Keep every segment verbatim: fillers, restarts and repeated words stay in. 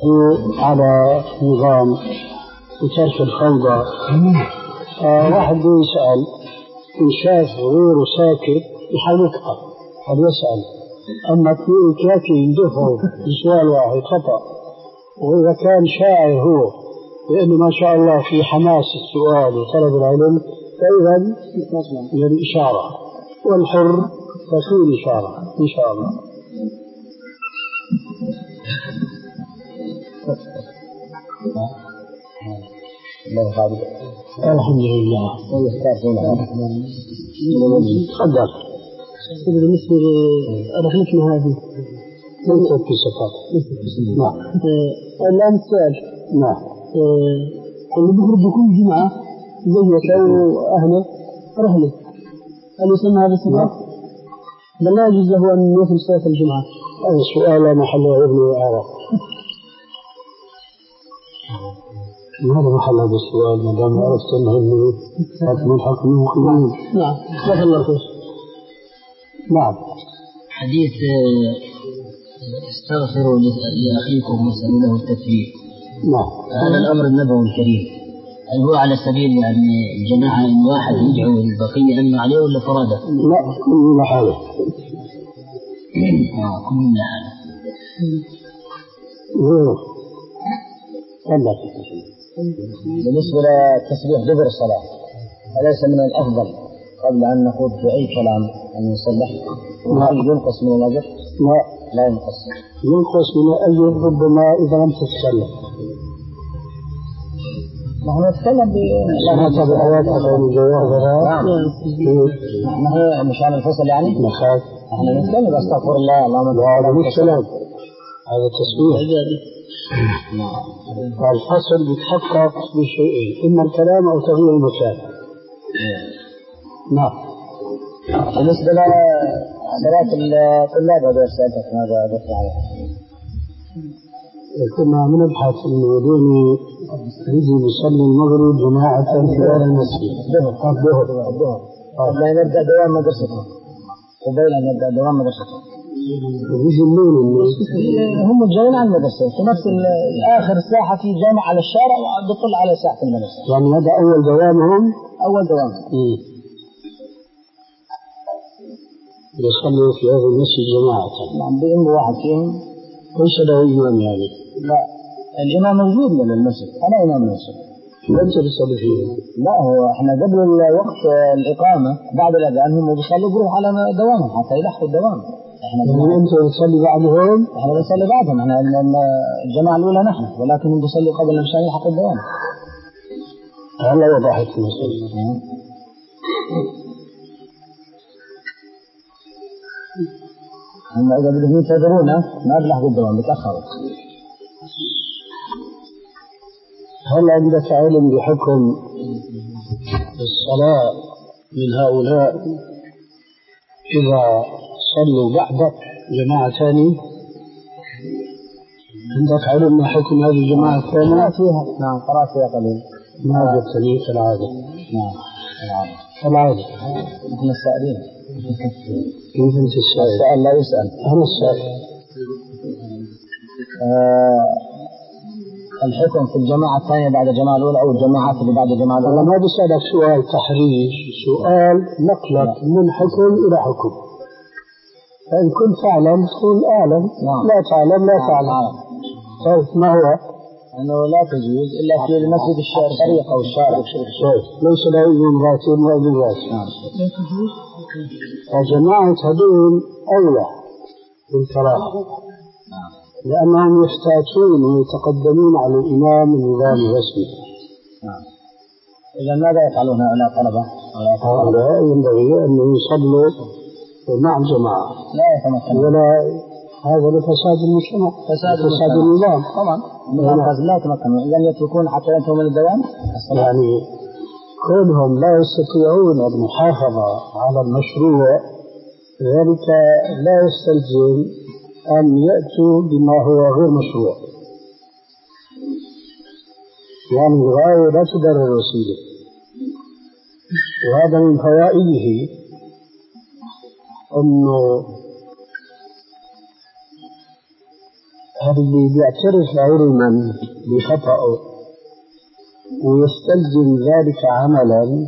على نظام وترك الفوضى. آه واحد يسأل إن شاف غيره ساكت يحاول يقطع قد يسأل، أما كافي يندفعه بسؤال واحد خطأ. وإذا كان شاعر هو لأنه ما شاء الله في حماس السؤال وطلب العلم فإذا يعني إشارة، والحر تكون إشارة إن شاء الله. الحمد لله. تفضل. بالنسبة لرحلتنا هذه ليست في سفر. نعم. الآن السؤال. نعم. اللي بيخرج كل جمعة زيك أو أهله رحلة، هل يسمى هذا سفر؟ بل لا يجوز له أن يوصل صلاة الجمعة. هذا سؤال محله ابن وعرق. هذا محل هذا السؤال ما دام عرفت أنه من الحكم المقيمين. نعم. جزاك الله خير. نعم. حديث استغفروا لأخيكم واسألوا له التثبيت. نعم. هذا الأمر النبوي الكريم، هل هو على سبيل يعني الجماعة إن واحد يدعو البقية أنه عليه ولا فرادة؟ لا، كل لحاله. آه كل لحاله. تفضل. بالنسبة لتسبيح دبر الصلاة أليس من الأفضل قبل أن نخوض في أي كلام أن نصلح؟ وهل ينقص من الأجر؟ لا لا ينقص. ينقص من الأجر ربما إذا لم تتكلم. نحن نتكلم ب سمعت بآيات عن جوابها. نحن مشان الفصل يعني؟ نخاف. نحن نتكلم أستغفر الله اللهم هذا مش كلام، هذا تسبيح. الفصل بيتحقق بشيئين، إما الكلام أو تغيير المكان. نعم. بالنسبة لصلاة الطلاب هذا سألتك ماذا أدرك عليه؟ كنا بنبحث إنه دوني يجي يصلي المغرب جماعة في غير المسجد. الظهر الظهر الظهر قبل أن يبدأ دوام مدرستهم قبل أن يبدأ دوام مدرستهم. ويجي الليل هم جايين على المدرسة في نفس آخر ساحة في جامع على الشارع وبطل على ساحة المدرسة. يعني هذا أول دوامهم. أول دوام. يصلوا في هذا المسجد جماعة. نعم بإمام واحد فيهم. ليس له إمام يعني. لا الإمام موجود من المسجد، أنا إمام المسجد. ليس يصلي فيه. لا هو إحنا قبل الوقت الإقامة بعد الأذان هم بيصلوا بروح على دوامهم حتى يلحقوا الدوام. إحنا يعني أنت بتصلي بعدهم؟ إحنا بنصلي بعدهم، إحنا الجماعة الأولى نحن، ولكنهم بيصلوا قبل مشان يلحقوا الدوام. هلا وضحت المسألة. هم إذا بدهم ينتظرونا ما بيلحقوا الدوام بتأخروا. هل عندك علم بحكم الصلاة من هؤلاء إذا صلوا بعدك جماعة ثانية؟ عندك علم ما حكم هذه الجماعة الثانية؟ قرأت فيها. نعم قرأت فيها قليل. ما جبت لي كالعادة. نعم كالعادة. نحن السائلين. كيف أنت السائل؟ السائل لا يسأل. أنا السائل. آه الحكم في الجماعة الثانية بعد الجماعة الأولى أو الجماعات اللي بعد الجماعة الأولى؟ أنا ما بسألك سؤال تحريش، سؤال نقلك من حكم إلى حكم. فإن كنت تعلم تقول أعلم. نعم. لا تعلم لا تعلم. طيب ما هو؟ أنه لا تجوز إلا في المسجد الطريق أو الشارع. ليس له إذن راتب وإذن راتب. نعم. فجماعة هذول أولى بالكراهة لأنهم يحتاجون ويتقدمون على الإمام النظام الرسمي. نعم. إذا ماذا يفعلون هؤلاء الطلبة؟ هؤلاء ينبغي أن يصلوا مع الجماعة. لا يتمكن. ولا هذا لفساد المجتمع. فساد, فساد النظام. طبعا. لا يتمكنون. إذا يتركون حتى ينتهوا من الدوام. يعني كونهم لا يستطيعون المحافظة على المشروع ذلك لا يستلزم أن يأتوا بما هو غير مشروع. يعني الغاية لا تبرر الوسيلة. وهذا من فوائده أنه هذا اللي بيعترف علما بخطأه ويستلزم ذلك عملا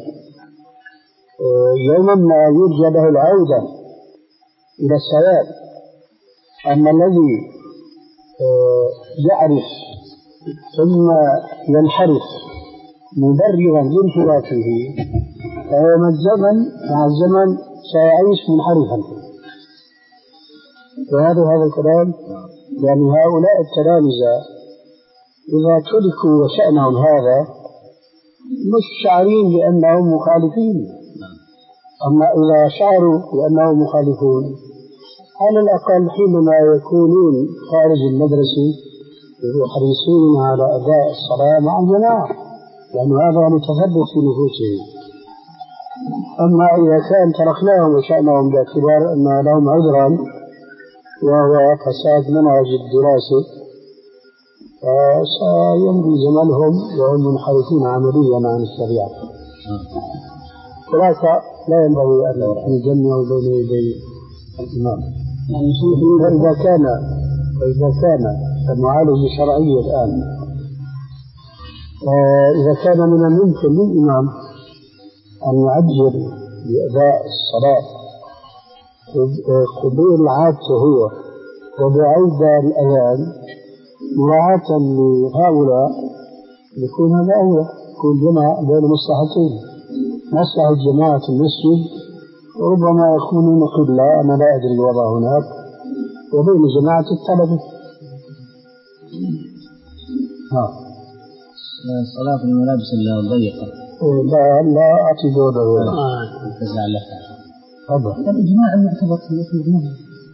يوما ما يرجى له العودة إلى الصواب. أما الذي يعرف ثم ينحرف مبررا لانحرافه فهو مع الزمن مع الزمن سيعيش منحرفا. وهذا هذا الكلام يعني هؤلاء التلامذة إذا تركوا وشأنهم هذا مش شعرين بأنهم مخالفين، أما إذا شعروا بأنهم مخالفون على الأقل حينما يكونون خارج المدرسة يحرصون على أداء الصلاة مع الجماعة، لأن هذا متثبت في نفوسهم. أما إذا كان تركناهم وشأنهم باعتبار أن لهم عذرا وهو فساد منهج الدراسة فسيمضي زمنهم وهم منحرفون عمليا عن الشريعة. خلاصة لا ينبغي أن يجمع بين يدي الإمام. وإذا كان وإذا كان المعالج الشرعي الآن إذا كان من الممكن للإمام أن يعجل بأداء الصلاة قبول عادته هو وبعيد الأذان مراعاة لهؤلاء يكون هذا أولى، يكون جمع بين مصلحتين، مصلحة جماعة المسجد وربما يكونون قلة أنا لا أدري الوضع هناك، وبين جماعة الطلبة. صلاة الملابس الضيقة لا لا أعطي دورة هذا الإجماع المعتبر في الإجماع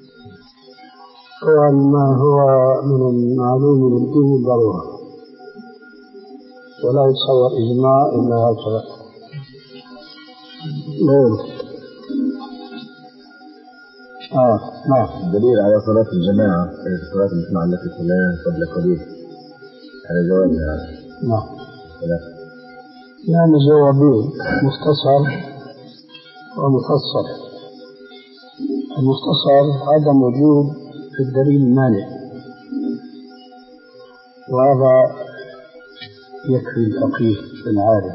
هو ما هو من المعلوم من الدين الضرورة، ولا يتصور إجماع إلا هكذا. نعم. آه نعم. الدليل على صلاة الجماعة هي صلاة الجماعة التي صليناها قبل قليل على جوابها. نعم. يعني جوابين مختصر ومفصل. المختصر عدم وجود الدليل المانع، وهذا يكفي الفقيه العالم.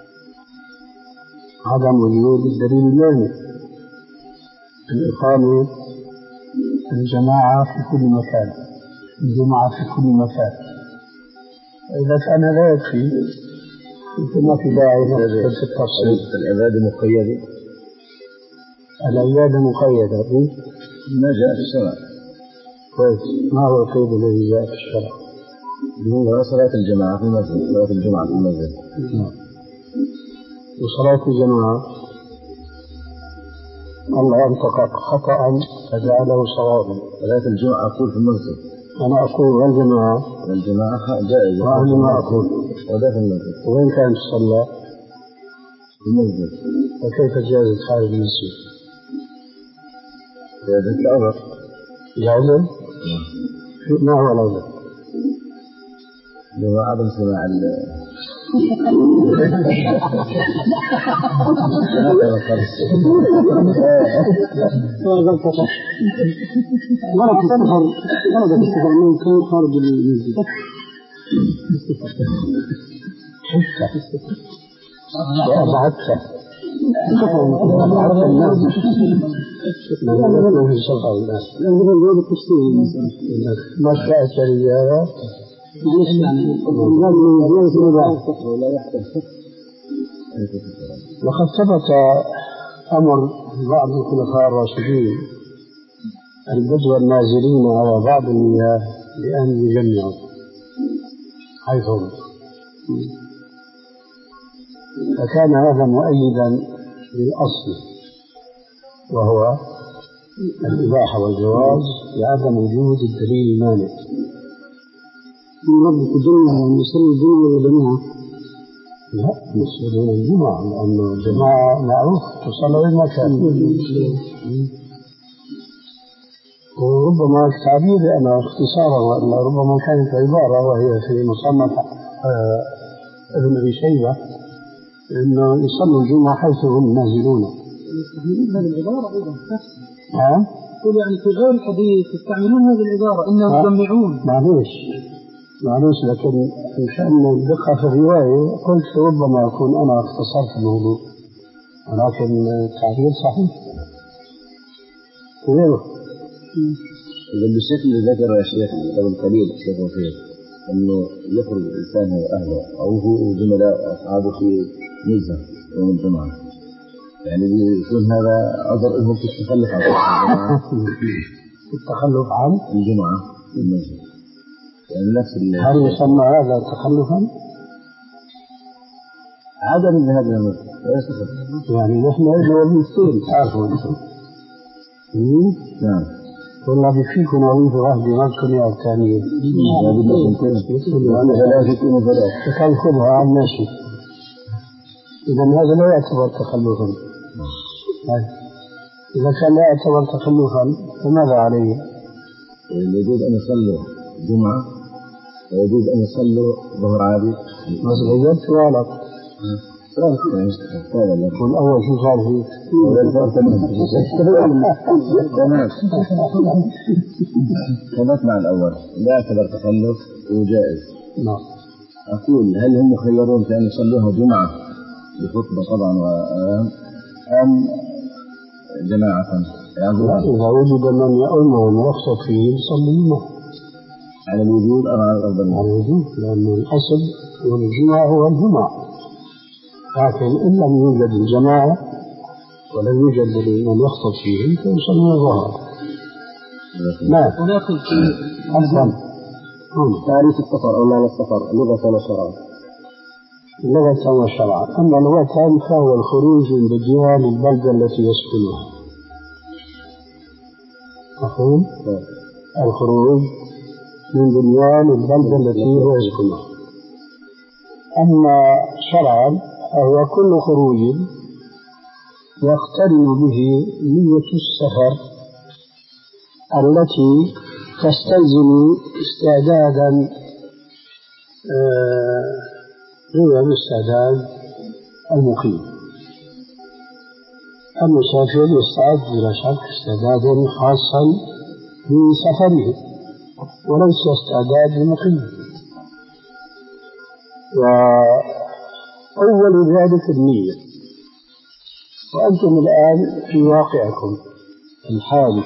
عدم وجود الدليل المانع الإقامة الجماعة في كل مكان، الجمعة في كل مكان. إذا كان لا يكفي ما في داعي ندخل في التفصيل. العبادة مقيدة، العبادة مقيدة ما جاء في الشرع. كويس. ما هو القيد الذي جاء في الشرع؟ هو صلاة الجماعة في المسجد، صلاة الجمعة في المسجد. وصلاة الجماعة الله أنطق خطأ فجعله صوابا. صلاة الجمعة أقول في المسجد. أنا أقول والجماعة والجماعة جائزة. وأنا ما أقول وده في المسجد. وين كانت تصلى؟ في المسجد. وكيف جازت خارج المسجد؟ جازت العذر. جازت؟ ما هو العذر؟ هو عدم سماع ال ورد السفر ورد السفر من كان خارج المسجد. أبعدت أبعدت الناس ما في شفع الناس ما شاءت الرجال وقد ثبت أمر بعض الخلفاء الراشدين البدو النازلين على بعض المياه بأن يجمعوا حيثهم، فكان هذا مؤيدا للأصل وهو الإباحة والجواز لعدم وجود الدليل المانع. من ربك الجمعة ونصلي الجمعة والجماعة؟ لا، نصلي الجمعة لأن الجماعة معروف تصلي المكان، وربما التعبير أنا اختصارا وأن ربما كانت عبارة وهي في مصنف آه ابن أبي شيبة إنه يصلوا الجمعة حيث هم نازلون. هذه العبارة أيضا ها؟ يقول يعني في غير الحديث يستعملون هذه العبارة إنهم يجمعون. معليش معليش لكن مشان الدقة في الرواية قلت ربما أكون أنا اختصرت الموضوع، ولكن التعبير صحيح غيره. إذا بالشكل اللي ذكره يا شيخ قبل قليل الشيخ وفيه أنه يخرج الإنسان وأهله أو هو زملاء أصحابه في نزهة يوم الجمعة، يعني يكون هذا عذر أنهم في التخلف عن الجمعة التخلف عن الجمعة في المسجد، يعني نفس هل يسمى هذا تخلفا؟ عدم الذهاب إلى المسجد لا يستخدم، يعني نحن وظيفتين تعرفوا أنتم. نعم والله بفيكم وظيفة واحدة ما تكون يا الثانية. فكان خذها عن ماشي. إذا هذا لا يعتبر تخلفا. إذا كان لا يعتبر تخلفا فماذا عليه؟ يجوز أن يصلوا جمعة ويجوز أن يصلوا ظهر عادي. بس غيرت غلط. والأول شو صار فيه؟ تمام. ثبت مع الأول لا يعتبر تخلف وجائز. نعم. أقول هل هم مخيرون في أن يصلوها جمعة بخطبة طبعا أم جماعة؟ إذا وجد من يؤمن ويقصد فيه يصلي معه. على الوجود أم على الأفضل؟ على الوجود، لأن الأصل يوم الجمعة هو الجمعة. لكن إن لم يوجد الجماعة ولم يوجد من يخطب فيهم فيصلون الظهر. نعم. ولكن أحسن. تعريف السفر أو معنى السفر لغة وشرعا. لغة وشرعا. أما لغة فهو الخروج من بديان البلدة التي يسكنها. مفهوم؟ الخروج من بديان البلدة التي هو يسكنها. أما شرعا هو كل خروج يقترن به نية السفر التي تستلزم استعدادا غير الاستعداد المقيم. المسافر يستعد بلا شك استعدادا خاصا بسفره وليس استعداد المقيم. وأول ذلك النية. وأنتم الآن في واقعكم الحالي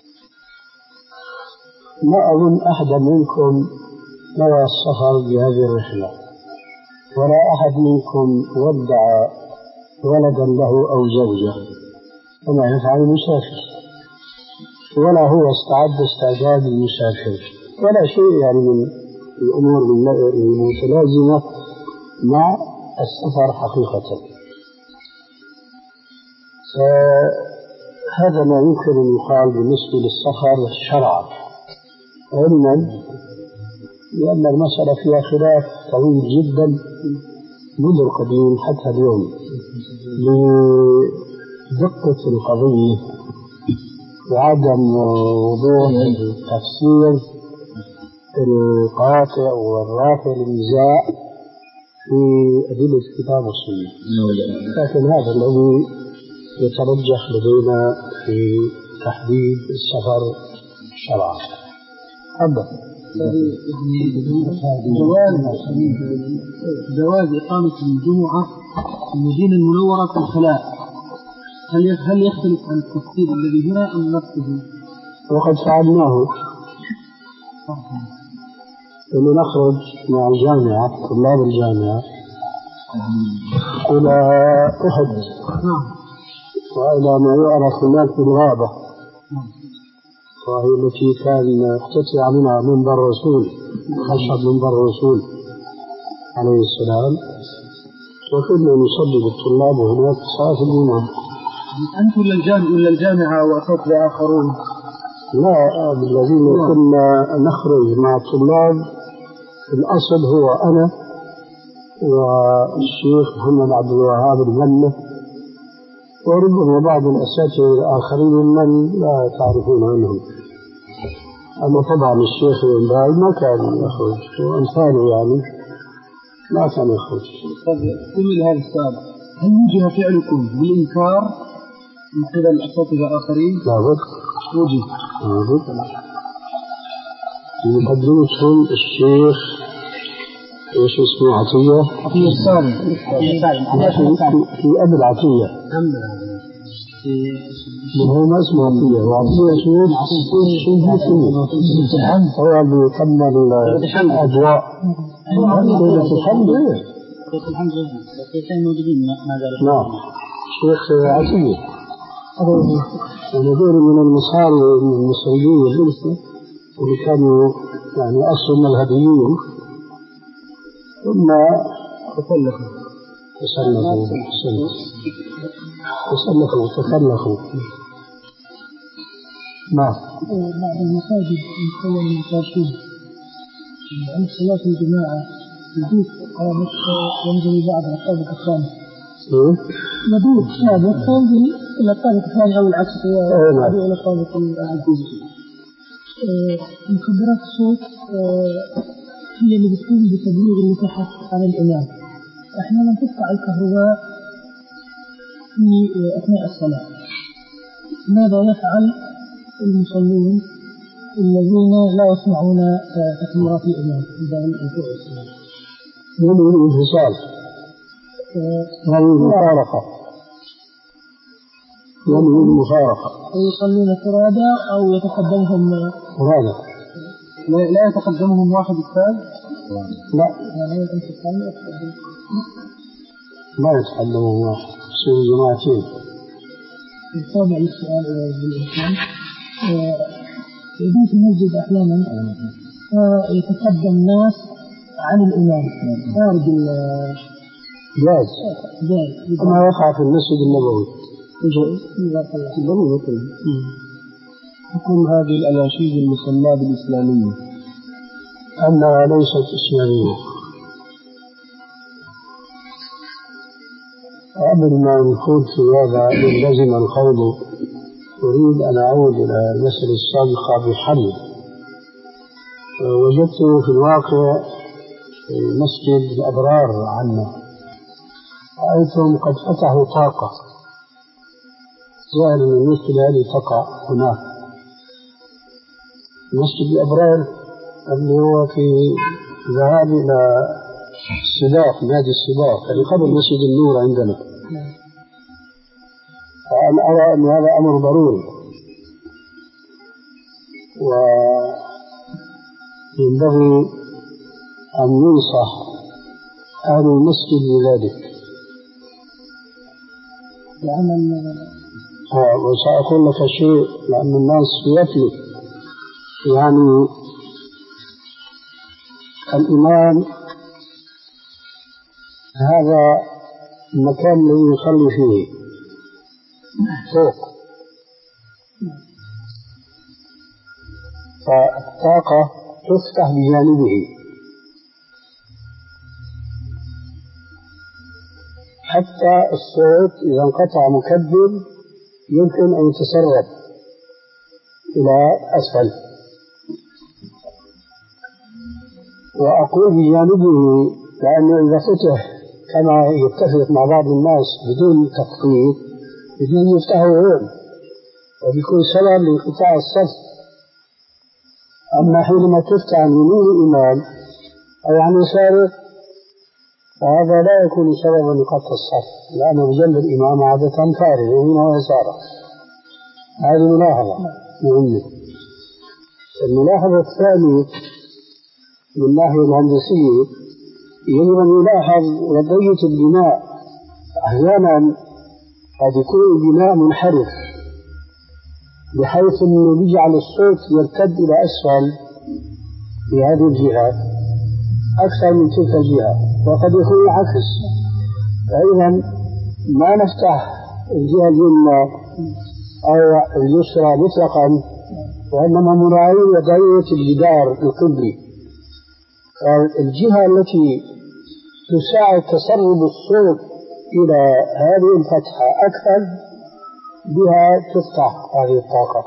ما أظن أحد منكم نوى السفر بهذه الرحلة، ولا أحد منكم ودع ولدا له أو زوجة كما يفعل المسافر، ولا هو استعد استعداد المسافر ولا شيء يعني من الأمور المتلازمة مع السفر حقيقة. فهذا ما يمكن أن يقال بالنسبة للسفر شرعا، علما لأن المسألة فيها خلاف طويل جدا منذ القديم حتى اليوم لدقة القضية وعدم وضوح التفسير القاطع والرافع للنزاع في أدلة الكتاب والسنة. لكن هذا الذي يترجح لدينا في تحديد السفر شرعا. تفضل. جواز إقامة الجمعة في المدينة المنورة في الخلاء، هل هل يختلف عن التفسير الذي هنا أم نفسه؟ وقد فعلناه لما نخرج مع الجامعة طلاب الجامعة إلى أحد وإلى ما يعرف هناك بالغابة، وهي التي كان اقتطع منها منبر الرسول خشب منبر الرسول عليه السلام، وكنا نصلي بالطلاب هناك صلاة الجمعة. أنتم ولا الجامعة ولا الجامعة وأساتذة آخرون؟ لا، الذين كنا نخرج مع الطلاب الأصل هو أنا والشيخ محمد عبد الوهاب المنة وربما بعض الأساتذة الآخرين من لا تعرفون عنهم. أما طبعا الشيخ الإمباري ما كان يخرج وأمثاله يعني ما كان يخرج. كمل هذا السؤال، هل وجه فعلكم بالإنكار من قبل أساتذة آخرين؟ لابد وجد لابد في مقدمتهم الشيخ ايش اسمه عطية؟ عطية السالم في أبي العطية هو ما اسمه عطية وعطية شيخ هو اللي كمل الأضواء سورة الحمد نعم شيخ عطية ونذير من المصاري المصريين اللي كانوا يعني أصل مذهبيين ثم تسلخوا تسلخوا تسلخوا تسلخوا نعم. بعض المساجد مكون من كاشين عند صلاة الجماعة يدوك قامت ينزل بعض الطابق الثاني يدوك سابق ينزل إلى الطابق الثاني أو العكس يدوك إلى الطابق العكس. مخدرات الصوت هي اللي بتقوم بتبليغ اللي تحت عن الإمام. أحيانا تقطع الكهرباء في أثناء الصلاة. ماذا يفعل المصلون الذين لا يسمعون تكبيرات الإمام عند الركوع والسجود؟ ينوي الانفصال ينوي المفارقة ينوي المفارقة يصلون فرادى أو يتقدمهم فرادى لا, لا يتقدمهم واحد الثالث؟ لا يعني لا يتقدمهم واحد يصيروا جماعتين. الطابع للسؤال بالإمكان يجوز في المسجد أحيانا يتقدم الناس عن الإمام خارج جاز جاز كما يقع في المسجد النبوي. حكم هذه الأناشيد المسماة بالإسلامية أنها ليست إسلامية. قبل ما نخوض في هذا يلزم الخوض أريد أن أعود إلى المسألة السابقة بحل وجدته في الواقع في مسجد الأبرار عنا. رأيتهم قد فتحوا طاقة ظاهر أن المشكلة هذه تقع هناك. مسجد الأبرار اللي هو في ذهاب إلى السباق نادي السباق اللي قبل مسجد النور عندنا. فأنا أرى أن هذا أمر ضروري وينبغي أن ينصح أهل المسجد بذلك. وسأقول لك شيء لأن الناس يتلف يعني الإمام هذا المكان الذي يصلي فيه فوق فالطاقة تفتح بجانبه حتى الصوت إذا انقطع مكبر يمكن أن يتسرب إلى أسفل. وأقول بجانبه لأنه إذا فتح كما يتفق مع بعض الناس بدون تخطيط بدون يفتحوا عون وبيكون سبب لانقطاع الصف. أما حينما تفتح عن يمين الإمام أو عن يساره فهذا لا يكون سببا لقطع الصف لأنه بجنب الإمام عادة فارغ يمينه ويساره. هذه ملاحظة مهمة. الملاحظة الثانية من الناحية الهندسية يجب أن يلاحظ وضعية البناء. أحيانا قد يكون البناء منحرف بحيث أنه يجعل الصوت يرتد إلى أسفل في هذه الجهة أكثر من تلك الجهة وقد يكون العكس. فإذا ما نفتح الجهة اليمنى أو اليسرى مطلقا وإنما مراعي وضعية الجدار القبلي. الجهة التي تساعد تسرب الصوت إلى هذه الفتحة أكثر بها تفتح هذه الطاقة.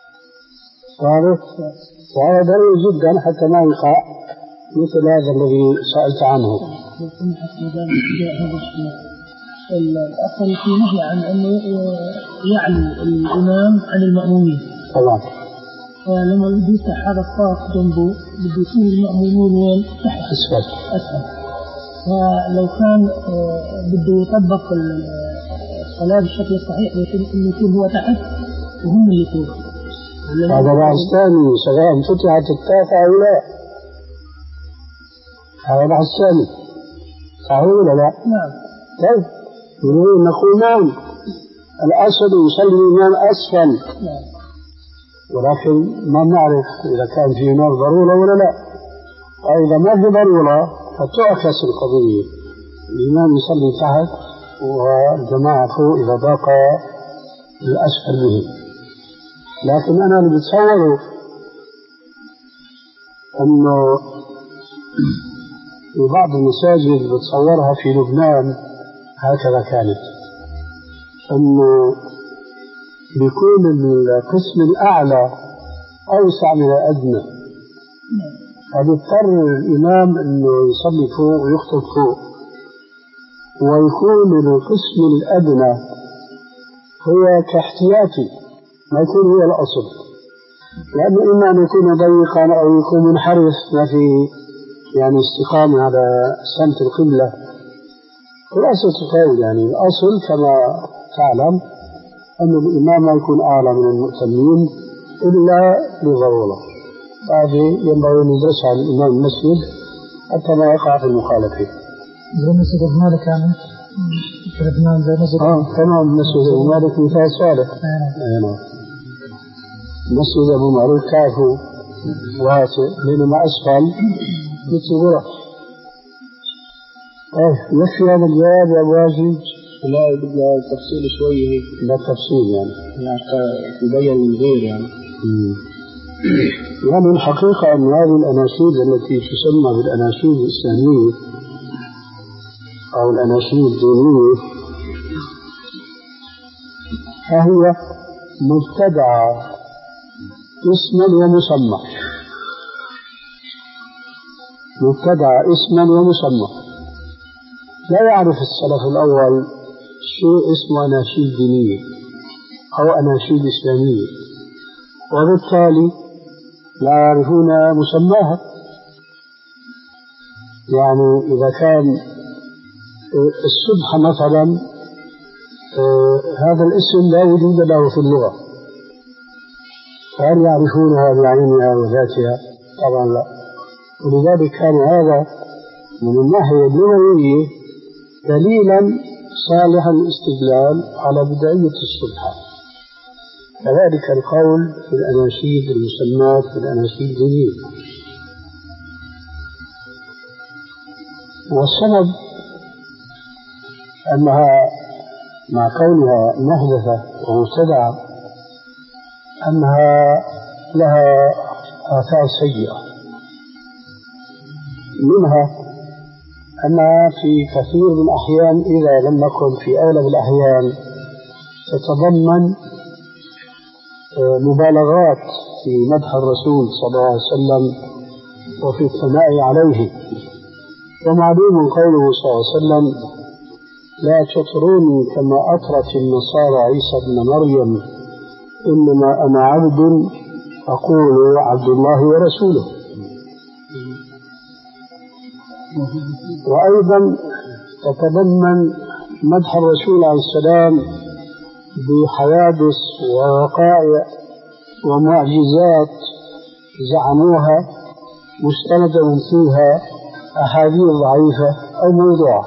وهذا ضروري جدا حتى ما يقع مثل هذا الذي سألت عنه. الأصل في نهي عن أنه يعلو الإمام عن المأمومين. طبعا. فلما بده يفتح هذا الصف جنبه بده يكون المأمومون وين؟ تحت. أسفل. أسفل. فلو كان بده يطبق الصلاة بالشكل الصحيح إنه يكون هو تحت وهم اللي فوق. هذا بحث ثاني سواء فتحت التاسعة أو لا. هذا بحث ثاني. صحيح ولا لا؟ نعم. طيب نقول نعم الأصل يصلي الإمام أسفل. نعم. ولكن ما نعرف إذا كان في هناك ضرورة ولا لا. إذا ما في ضرورة فتعكس القضية، الإمام يصلي تحت والجماعة فوق إذا ضاق الأسفل به. لكن أنا اللي بتصوره أنه في بعض المساجد بتصورها في لبنان هكذا كانت، أنه بيكون القسم الأعلى أوسع من الأدنى، فبيضطر الإمام أنه يصلي فوق ويخطب فوق، ويكون القسم الأدنى هو كاحتياطي ما يكون هو الأصل، لأنه إما أن يكون ضيقا أو يكون منحرف ما في يعني استقامة على سمت القبلة. خلاصة القول يعني الأصل كما تعلم أن الإمام ما يكون أعلى من المؤتمين إلا لضرورة، هذه ينبغي أن يدرسها الإمام المسجد حتى ما يقع في المخالفة. زي مسجد أبو مالك يعني في لبنان زي مسجد آه تمام مسجد أبو مالك مثال صالح. آه. مسجد أبو مالك كافو واسع بينما أسفل مثل غرف. آه يكفي هذا الجواب يا أبو هاشم؟ لا بدنا تفصيل شوي هيك. لا تفصيل يعني يبين من غير يعني. مم. يعني الحقيقة أن هذه الأناشيد التي تسمى بالأناشيد الإسلامية أو الأناشيد الدينية فهي مبتدعة اسما ومسمى، مبتدعة اسما ومسمى. لا يعرف السلف الأول شيء اسمه أناشيد دينية أو أناشيد إسلامية، وبالتالي لا يعرفون مسماها. يعني إذا كان السبحة مثلا هذا الاسم لا وجود له في اللغة، فهل يعرفونها بعينها وذاتها؟ طبعا لا. ولذلك كان هذا من الناحية اللغوية دليلا صالحا الاستدلال على بدعية السبحة. كذلك القول في الأناشيد المسمات في الأناشيد الدينية. والسبب أنها مع كونها محدثة ومبتدعة أنها لها آثار سيئة، منها أنها في كثير من الأحيان إذا لم يكن في أغلب الأحيان تتضمن مبالغات في مدح الرسول صلى الله عليه وسلم وفي الثناء عليه. ومعلوم قوله صلى الله عليه وسلم لا تطروني كما أطرت النصارى عيسى بن مريم إنما أنا عبد أقول عبد الله ورسوله. وأيضا تتضمن مدح الرسول عليه السلام بحوادث ووقائع ومعجزات زعموها مستندة فيها أحاديث ضعيفة أو موضوعة،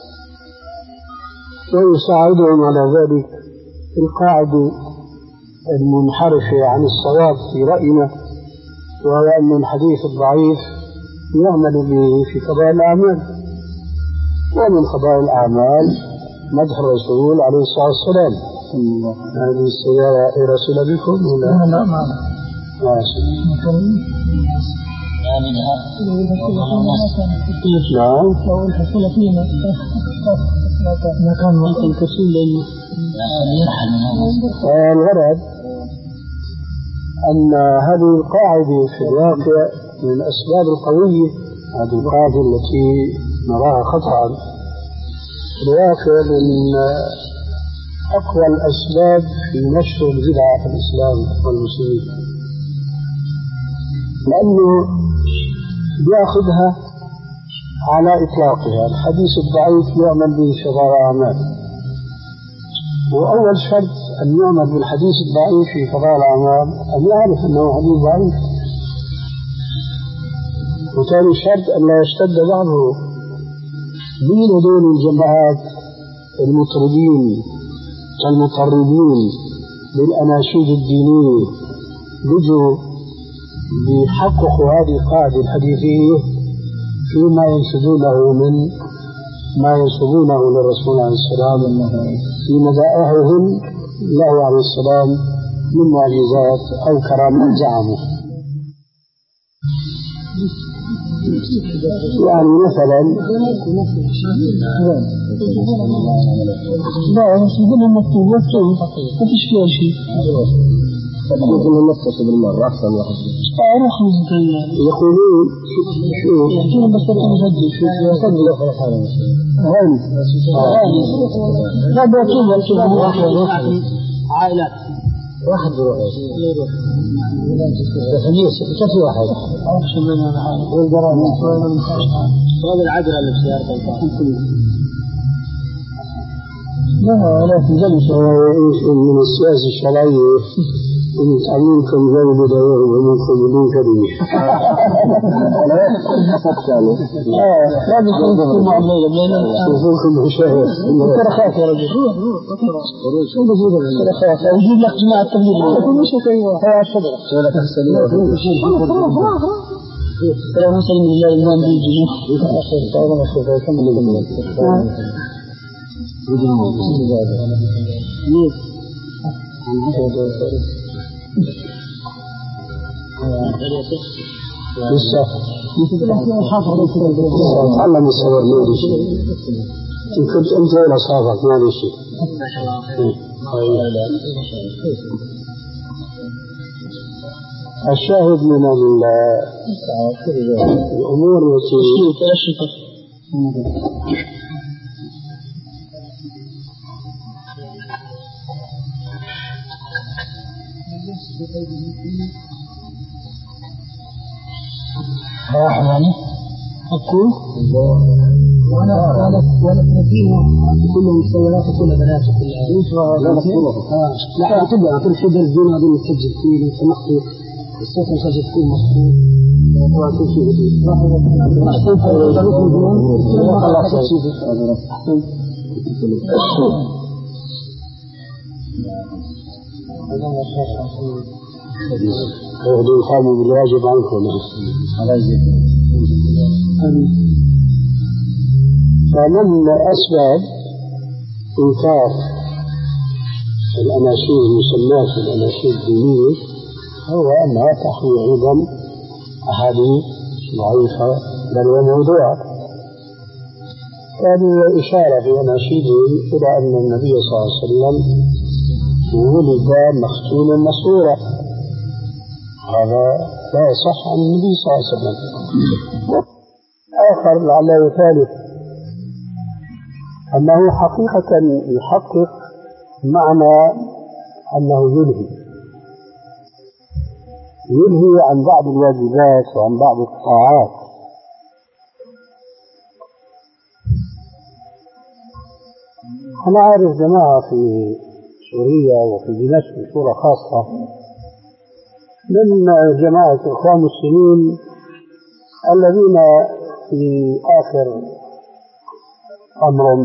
ويساعدهم على ذلك القاعدة المنحرفة عن الصواب في رأينا، وهو أن الحديث الضعيف يعمل به في قضاء الأعمال، ومن قضاء الأعمال مدح الرسول عليه الصلاة والسلام. هذه السيارة أخيرة صلة بكم ولا؟ لا لا ما ماشي. نعم. لو الحصول فينا ما كان ممكن كثير لأنه الغرض أن هذه القاعدة في الواقع من الأسباب القوية، هذه القاعدة التي نراها خطأ الواقع من أقوى الأسباب في نشر البدعة في الإسلام والمسلمين، لأنه بيأخذها على إطلاقها. الحديث الضعيف يعمل به في فضائل الأعمال، وأول شرط أن يعمل بالحديث الضعيف في فضائل الأعمال أن يعرف أنه حديث ضعيف، وثاني شرط أن لا يشتد بعضه. مين هذول الجماعات المطربين المطربين للأناشيد الدينية بيجوا بيحققوا هذه القاعدة الحديثية فيما ينسبونه من ما ينسبونه للرسول عليه السلام في مدائحهم له عليه السلام من معجزات أو كرامات زعموا. يعني مثلا لا بس يقول المكتوب مكتوب ما فيش فيها شيء. يقولون نفسه بالمرة أحسن واحد. أروح مزكية. يقولون شو شو. يحكون بس أنت مسجل. شو مسجل آخر حاجة. هون. لا بيكون بيكون واحد. عائلات. واحد يروح. خميس كيف واحد؟ أخشى من هذا حاجة. والجرائم. هذا العدل اللي بسيارة. لا لكن جلس من السياسة الشرعية منكم جو بدايه ومنكم بدون كريم. لا بيكون في معاملة بيننا. وفوقكم مشاهد. ترى خاف يا رجل. شو بجيب لك؟ ترى خاف. أجيب لك جماعة تبليغ. مش كيوا. هاي الصدر. شو لك السليم؟ ترى مسلم بالله الإمام بيجي. آخر طبعا آخر كم اللي لسه تعلم الصبر ما لي شيء. إن كنت أنت ولا صافك ما لي شيء. الشاهد من الأمور التي يعني أقول وأنا قالت ولد نبيه كلهم مسيرات وكل بنات وكل لا لا تبدأ كل شيء بالدين هذا مسجل فيه سمحتوا الصوت مسجل فيه مصروف وكل شيء جديد أحسنت ضروري الدين الله يسعدك أحسنت يهدون قاموا بالواجب عنكم فمن أسباب إنكار الأناشيد المسماة الأناشيد الدينية هو أنها تحوي أيضا أحاديث ضعيفة بل وموضوعة. هذه إشارة في أناشيده إلى أن النبي صلى الله عليه وسلم ولد مختونا مسرورا، هذا لا يصح عن النبي صلى الله عليه وسلم. آخر لعله ثالث أنه حقيقة يحقق معنى أنه يلهي يلهي عن بعض الواجبات وعن بعض الطاعات. أنا أعرف جماعة في سوريا وفي دمشق بصورة خاصة من جماعة إخوان المسلمين الذين في آخر أمرهم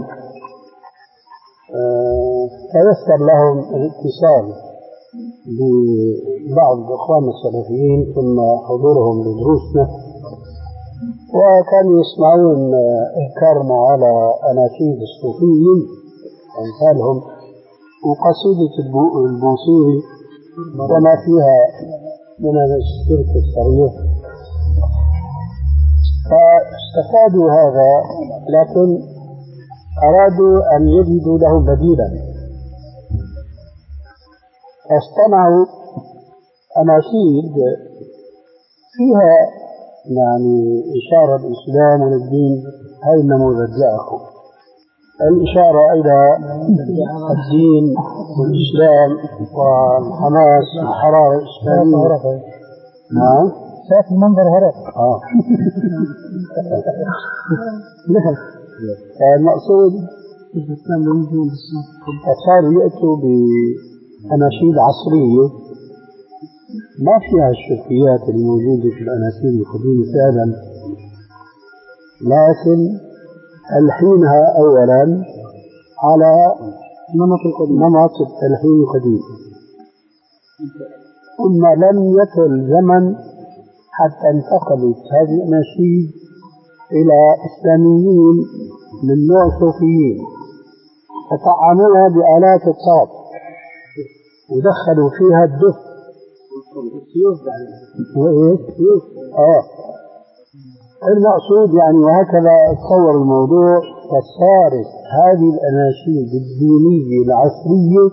تيسر لهم الاتصال ببعض إخواننا السلفيين ثم حضورهم لدروسنا، وكانوا يسمعون إنكارنا على أناشيد الصوفيين أمثالهم وقصيدة البوصيري وما فيها من الشرك الصريح، فاستفادوا هذا لكن أرادوا أن يجدوا له بديلا، فاصطنعوا أناشيد فيها يعني إشارة الإسلام والدين. هاي النموذج جاءكم الإشارة إلى الدين والإسلام والحماس والحرارة الإسلامية. نعم. شايف المنظر هرب. آه. المقصود صاروا يأتوا بأناشيد عصرية ما فيها الشركيات الموجودة في الأناشيد القديمة فعلا، لكن تلحينها أولا على نمط التلحين القديم، ثم لم يطل زمن حتى انتقلت هذه الأناشيد إلى إسلاميين من نوع صوفيين فطعموها بآلات الطرب ودخلوا فيها الدف وإيه؟ آه. المقصود يعني وهكذا تصور الموضوع، فصارت هذه الأناشيد الدينية العصرية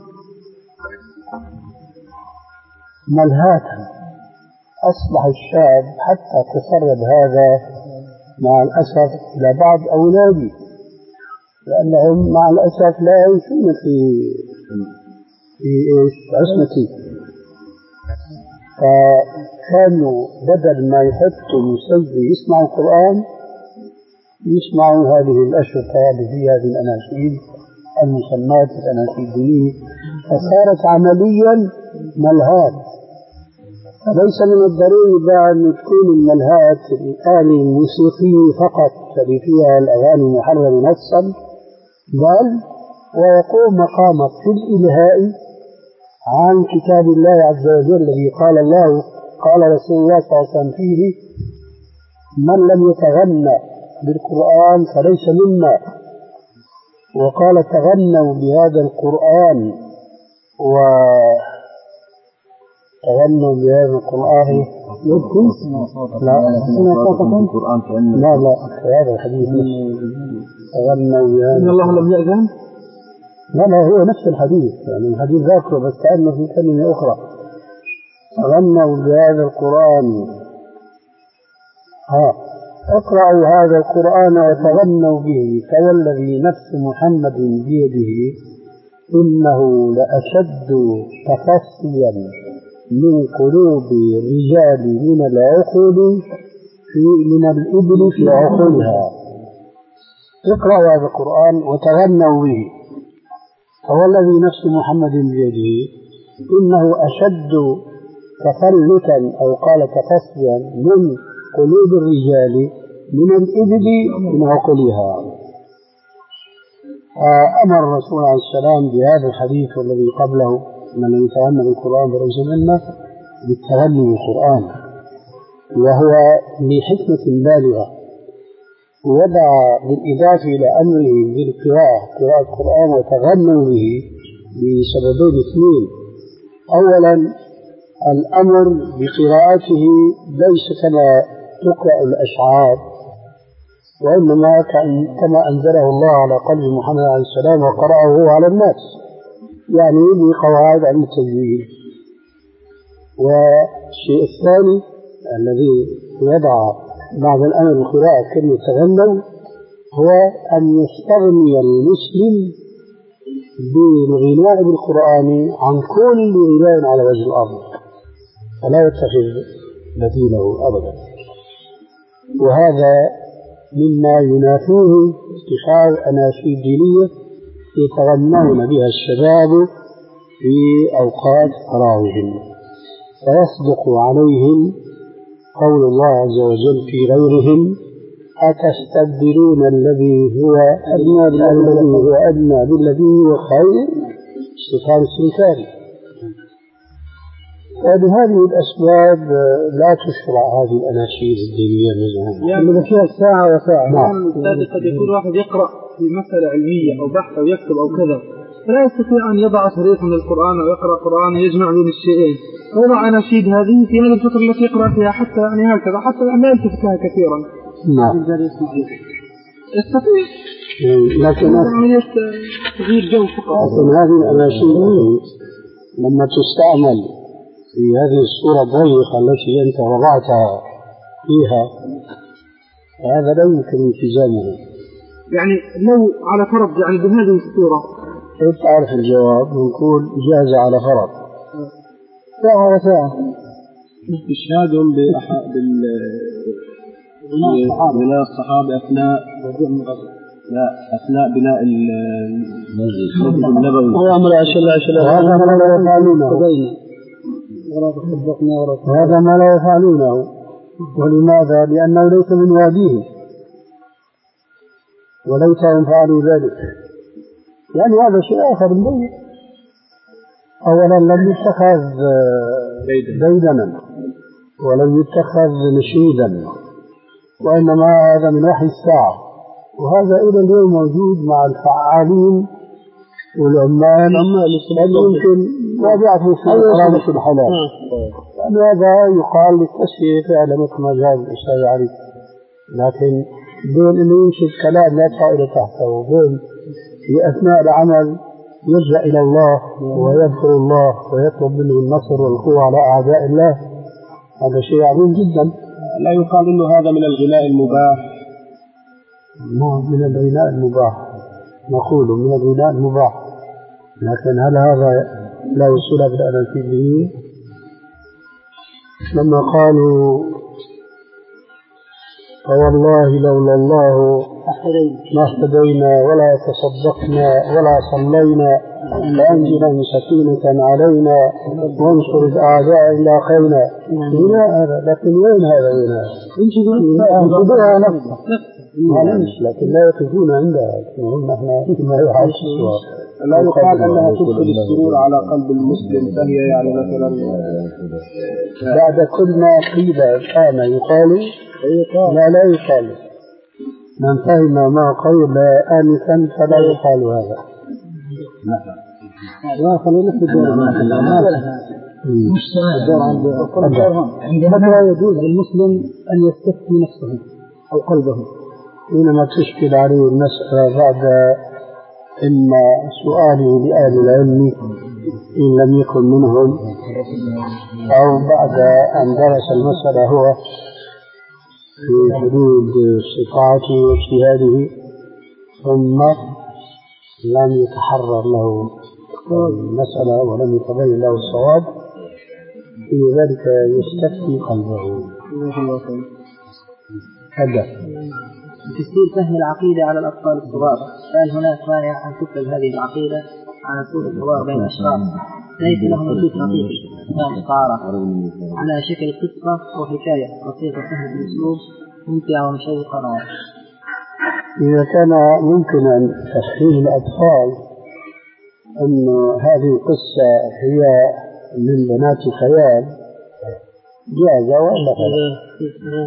ملهاة. أصبح الشاب حتى تسرب هذا مع الأسف إلى بعض أولادي، لأنهم مع الأسف لا يعيشون في في إيش عصمتي، فكانوا بدل ما يحطوا مسجل يسمعوا القرآن يسمعوا هذه الأشرطة اللي فيها هذه الأناشيد المسمات الأناشيد الدينية، فصارت عمليا ملهات. فليس من الضروري بعد أن تكون الملهات الآلة الموسيقية فقط اللي فيها الأغاني المحرمة نصا، بل ويقوم مقام في الإلهاء عن كتاب الله عز وجل الذي قال الله قال رسول الله صلى الله عليه وسلم فيه: من لم يتغنى بالقرآن فليس منا. وقال: تغنوا بهذا القرآن و تغنوا بهذا القرآن يذكر لا لا لا هذا الحديث تغنوا بهذا إن الله لم يأذن. لا لا هو نفس الحديث، يعني الحديث ذاكره بس كأنه في كلمة أخرى. تغنوا بهذا القرآن ها اقرأوا هذا القرآن وتغنوا به، فوالذي نفس محمد بيده إنه لأشد تفصيا من قلوب الرجال من العقول في من الإبل في عقولها. اقرأوا هذا القرآن وتغنوا به، فوالذي نفس محمد بيده إنه أشد تفلتا أو قال تفصيا من قلوب الرجال من الإبل من عقولها. أمر الرسول عليه السلام بهذا الحديث والذي قبله من لم يتغنى بالقرآن فليس منا بالتغني بالقرآن، وهو لحكمة بالغة وضع بالإضافة إلى أمره بالقراءة قراءة القرآن وتغنوا به بسببين اثنين. أولا الأمر بقراءته ليس كما تقرأ الأشعار، وإنما كما أنزله الله على قلب محمد عليه السلام وقرأه على الناس، يعني بقواعد عن التجويد. والشيء الثاني الذي يضع بعد الأمر بالقراءة كلمة تغنوا هو أن يستغني المسلم بالغناء بالقرآن عن كل غناء على وجه الأرض، فلا يتخذ بديله أبدا. وهذا مما ينافيه اتخاذ أناشيد دينية يتغنون بها الشباب في أوقات فراغهم، فيصدق عليهم قول الله عز وجل في غيرهم: أتستبدلون الذي هو أدنى بالذي هو أدنى بالذي هو خير، استفهام استنكاري. وبهذه الأسباب لا تشرع هذه الأناشيد الدينية مزعومة، يعني فيها ساعة وساعة. نعم. قد يكون واحد يقرأ في مسألة علمية أو بحث أو يكتب أو كذا، فلا يستطيع أن يضع شريط من القرآن أو يقرأ قرآن يجمع بين الشيئين، وضع أناشيد هذه في هذه الفترة التي يقرأ فيها حتى يعني هكذا حتى ما يلتفت لها كثيرا. نعم. يستطيع، لكن عملية تغيير جو فقط. لكن هذه الأناشيد لما تستعمل في هذه الصورة الضيقة التي أنت وضعتها فيها هذا لا يمكن التزامه، يعني لو على فرض يعني بهذه الصورة كيف تعرف الجواب؟ نقول جاز على فرض ساعة وساعة استشهاد ببناء الصحابة أثناء لا أثناء بناء المسجد النبوي هو أمر عشان عشان هذا ما لا يفعلونه هذا ما لا يفعلونه. ولماذا؟ لأنه ليس من واديه وليتهم فعلوا ذلك، يعني هذا شيء آخر من أولا لم يتخذ ديدنا ولم يتخذ نشيدا، وإنما هذا من وحي الساعة، وهذا إلى اليوم موجود مع الفعالين والعمال اللي يمكن ما بيعرفوا في قرابة الحلال، لأن هذا يقال للتسوية فعلا مثل ما جاء الأستاذ علي، لكن بين اللي ينشد كلام لا فائدة تحته وبين في أثناء العمل يرجع إلى الله ويذكر الله ويطلب منه النصر والقوة على أعداء الله، هذا شيء عظيم جدا. لا يقال إنه هذا من الغناء المباح؟ ما من الغناء المباح، نقول من الغناء المباح، لكن هل هذا لا وصول بالأنانسي به؟ لما قالوا فوالله لولا الله ما اهتدينا ولا تصدقنا ولا صلينا لأنزل سكينة علينا وانصر الأعداء إلا خينا، هذا لكن وين هذا وين هذا؟ ينشدوها نفسه معلش، لكن لا يقفون عندها هم احنا ما يحاسسوا. لا يقال أنها تدخل السرور على قلب المسلم، فهي يعني مثلا بعد كل ما قيل كان يقال لا لا يقال، من فهم ما قيل آنفا فلا يقال هذا. لا خلينا في الدور. متى يجوز للمسلم أن يستفتي نفسه أو قلبه؟ حينما تشكل عليه المسألة بعد إما سؤاله لأهل العلم إن لم يكن منهم، أو بعد أن درس المسألة هو في حدود استطاعته واجتهاده ثم لم يتحرر له المسألة ولم يتبين له الصواب، في ذلك يستفتي قلبه. هذا تسهيل فهم العقيدة على الأطفال الصغار، هل هناك مانع أن تكتب هذه العقيدة على صورة الصغار بين الأشخاص ليس لهم وجود حقيقي إشعارة على شكل قصة وحكاية بسيطة سهلة الأسلوب ممتعة ومشوقة معه؟ إذا كان ممكنا تفهيم الأطفال أن هذه القصة هي من بنات خيال جاز ولا فلا؟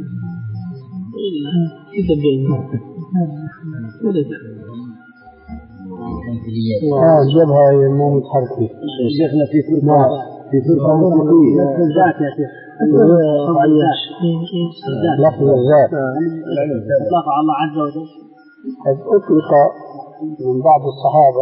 اه جبهة مو متحركة. شيخنا في فرقة في فرقة موسيقية الذات يا شيخ لفظ الذات اطلق على الله عز وجل قد أطلق من بعض الصحابة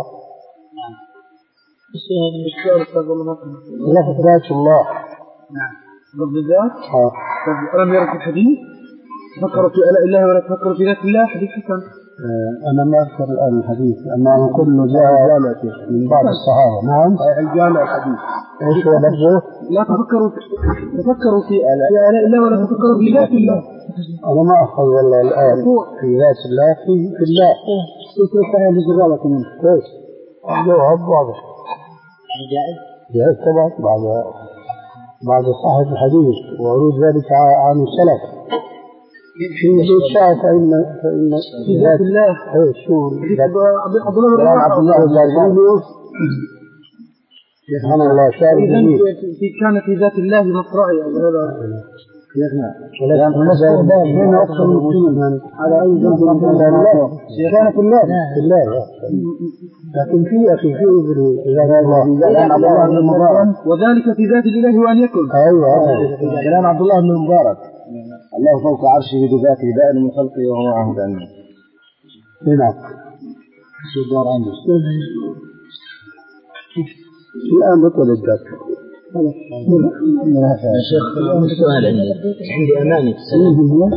لفظ ذات الله. نعم لفظ الذات. اه ألم يرى في الحديث فكروا في آلاء الله ولا تفكروا في ذات الله؟ حديث حسن. أنا ما أذكر الآن الحديث، أما أنا كله جاء من بعض الصحابة. نعم الجامع الحديث إيش هو لفظه؟ لا تفكروا تفكروا في آلاء الله ولا تفكروا في ذات الله. أنا ما أخذ والله الآن في ذات الله في في الله. كيف يستطيع الجواب كمان؟ كويس الجواب واضح يعني جائز؟ جائز طبعا بعد بعد صحة الحديث وورود ذلك عن السلف. في الشاعر فإن فإن في ذات الله. إيه شو عبد الله بن عبد الله بن سبحان الله شاعر جميل. في كان في ذات الله مصرعي هذا شيخنا ولكن هنا أقصد من على أي جنب من الله كان في الله في الله، لكن في أخي في ذات الله وذلك في ذات الله وأن يكن. أيوة كلام عبد الله بن المبارك الله فوق عرشه بذاته بائن من خلقه وهو معه بعلمه. نعم شو الدار عنده الآن بطل الدرس. يا شيخ سؤال عندي عندي أمانة السلام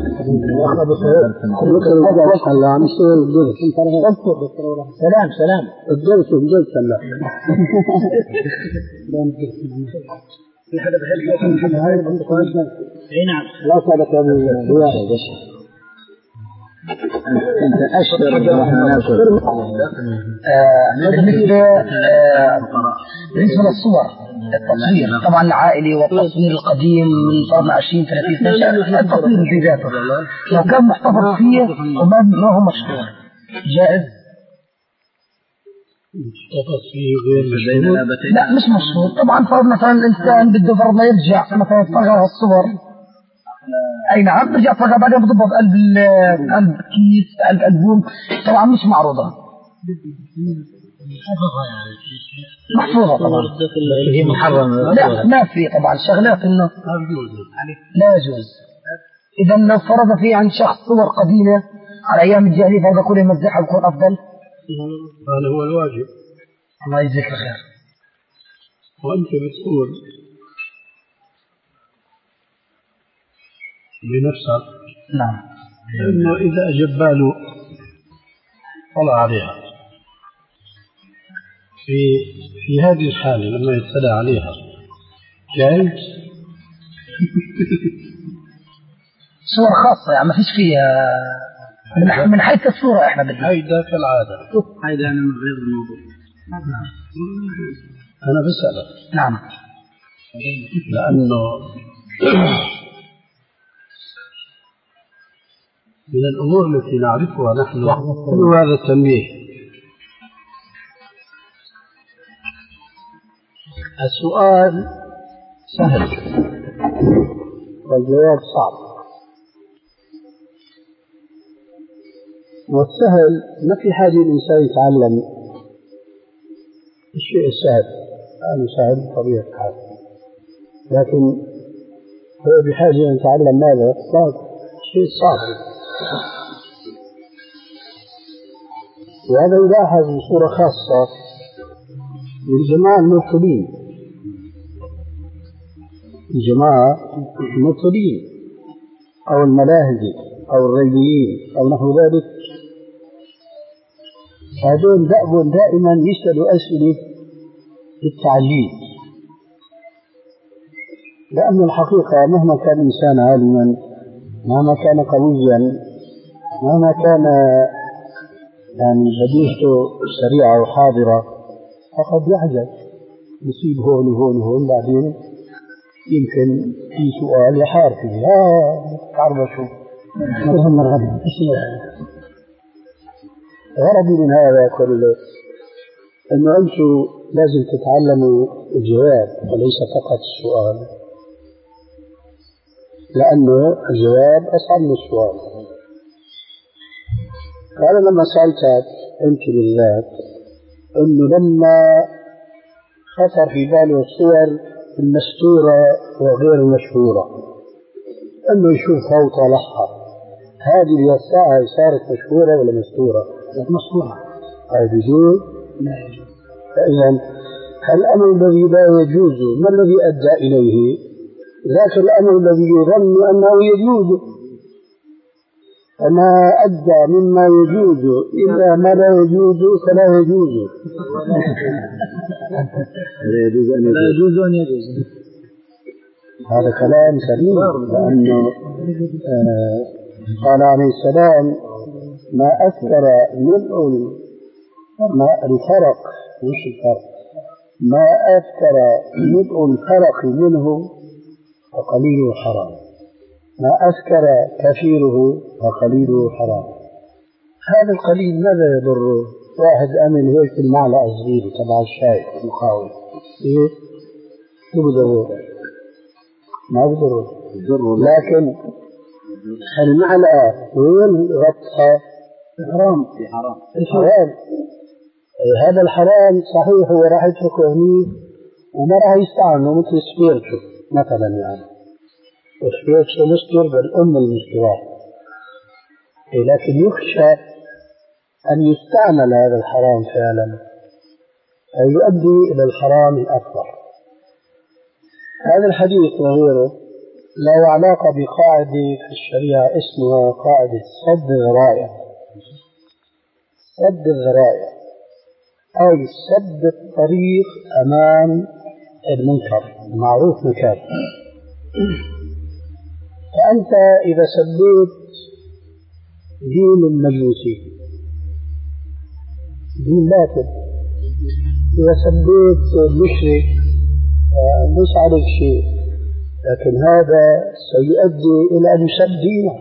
سلام سلام الدرس الدرس سلام في حدا بحب اي نعم لا صدق يا انت اشهر بالنسبه بالنسبه للصور التصوير طبعا العائلي والتصوير القديم من صار عشرين ثلاثين سنه التصوير في ذاته لو كان محتفظ فيه وما ما هو مشهور جائز لا مش مشهور طبعا فرض مثلا الانسان بده فرض ما يرجع مثلا يطلع الصور اي نعم برجع طلع بعدين بضبط قلب قلب كيس قلب البوم طبعا مش معروضه محفوظه طبعا هي محرمه لا ما في طبعا شغلات انه لا يجوز اذا لو فرض في عن شخص صور قديمه على ايام الجاهليه فهذا كله يمزحها بيكون افضل. هذا هو الواجب. الله يجزيك الخير. وأنت بتقول بنفسك نعم إنه إذا أجب باله طلع عليها في في هذه الحالة لما يطلع عليها جائز؟ صور خاصة يعني ما فيش فيها من حيث الصورة احنا بدنا هيدا كالعادة هيدا أنا من غير الموضوع. أنا بسألك. نعم. لأنه من الأمور التي نعرفها نحن كل هذا التنبيه. السؤال سهل والجواب صعب. والسهل ما في حاجة الإنسان يتعلم الشيء السهل هذا سهل طبيعة الحال لكن هو بحاجة أن يتعلم ماذا؟ صعب شيء صعب وهذا يلاحظ بصورة خاصة للجماعة المبتدئين الجماعة المبتدئين أو الملاهجي أو الريبيين أو نحو ذلك هذول دأبوا دائما يسألوا أسئلة التعليل لأن الحقيقة مهما كان الإنسان عالما مهما كان قويا مهما كان يعني بديهته سريعة وحاضرة فقد يعجز يصيب هون وهون وهون بعدين يمكن في سؤال يحار فيه ها تعرفوا مهم الغد غرضي من هذا كله أنه أنتم لازم تتعلموا الجواب وليس فقط السؤال لأنه الجواب أصعب من السؤال. وأنا لما سألتك أنت بالذات أنه لما خطر في باله الصور المستورة وغير المشهورة أنه يشوفها وطلعها هذه الساعة صارت مشهورة ولا مستورة؟ مشهورة. هذا يجوز؟ لا يجوز. فإذا الأمر الذي لا يجوز ما الذي أدى إليه؟ ذاك الأمر الذي يظن أنه يجوز فما أدى مما يجوز إلا ما لا يجوز فلا يجوز لا يجوز أن يجوز, لا يجوز, أن يجوز. هذا كلام سليم لأنه آه قال عليه السلام ما أكثر ملء ما الفرق مش الفرق ما أكثر ملء الفرق منه فقليله حرام ما أسكر كثيره فقليله حرام. هذا القليل ماذا يضره؟ واحد أمن هيك المعلقة صغيرة تبع الشاي مخاوي إيه؟ شو بضره؟ ما بضره لكن المعلقة وين غطها؟ حرام حرام حرام هذا الحرام صحيح هو راح يتركه هنيك وما راح يستعمله مثل سبيرتو مثلا يعني وسبيرتو مسكر بالأم المسكرات لكن يخشى أن يستعمل هذا الحرام فعلا فيؤدي إلى الحرام الأكبر هذا الحديث وغيره له علاقة بقاعدة في الشريعة اسمها قاعدة سد الذرائع. سد الذرائع أي سد الطريق أمام المنكر المعروف مكان. فأنت إذا سديت دين المجوسي دين باطل، إذا سديت مشرك ليس عليك شيء، لكن هذا سيؤدي إلى أن يسب دينك،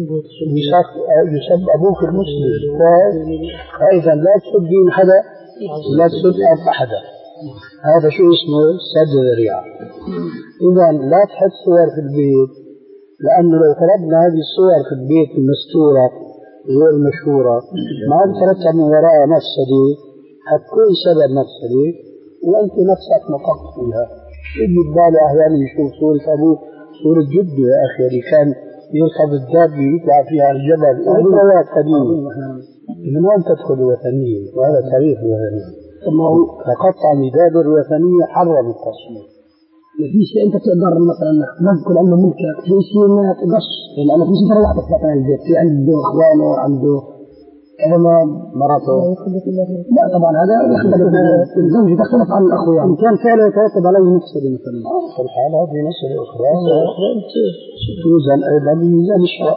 يسب أبوك المسلم. فإذا لا تسب دين حدا لا تسب أب أحدا. هذا شو اسمه سد ذريعة. إذا لا تحط صور في البيت، لأنه لو فرضنا هذه الصور في البيت المستورة غير المشهورة ما بترتب من وراء مفسدة، حتكون سبب مفسدة وأنت نفسك نطقت فيها. يجي ببالي أحيانا يشوف صورة أبوه صورة جده يا أخي اللي كان يركب الدابة ويطلع فيها على الجبل، روايات قديمة. من وين تدخل الوثنية؟ وهذا تاريخ الوثنية. فقطع مداد الوثنية حرم التصوير. ما في شيء انت تقدر مثلا نذكر عنه ملكك، في شيء ما تقدرش لانه مش انت رجعت مثلا البيت، في عنده اخوانه عنده كذا مراته. لا طبعا هذا يختلف، الزوج تختلف عن الاخوان. ان كان فعله يترتب عليه مفسده مثلا في الحالة هذه مسألة أخرى توزن أيضا بميزان الشرع.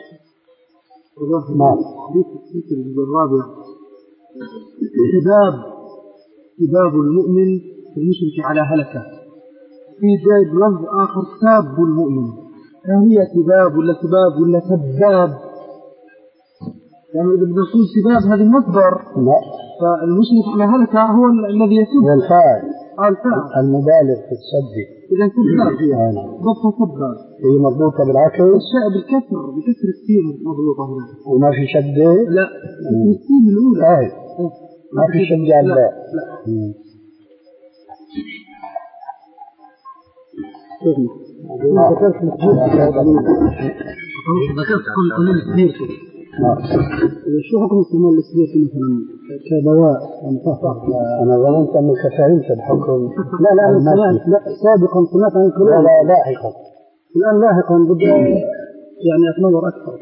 نعم. حديث الفكر الرابع كباب كباب المؤمن في المشرك على هلكه. في جايب لفظ آخر ساب المؤمن، هي كباب ولا كباب ولا كباب؟ يعني إذا بدنا نقول كباب هذه مصدر، لا فالمشرك على هلكة هو الذي يسب. والفاعل الفاعل المبالغ في السب. إذا كباب فيها ضبط كباب هي مربوطة بالعكس الشاء بالكسر بكسر السين مضبوطة هنا وما في شدة. لا السين الأولى آه. ما في شدة على لا. لا. ذكرت ذكرت كل قليل كبير. شو حكم استعمال السبيرت مثلا كدواء؟ أنا ظننت أنك فهمت الحكم. لا لا أنا سمعت لا سابقا سمعت عن الكلام. لا لا لاحقا. الآن لاحقا بدي يعني أتنظر أكثر.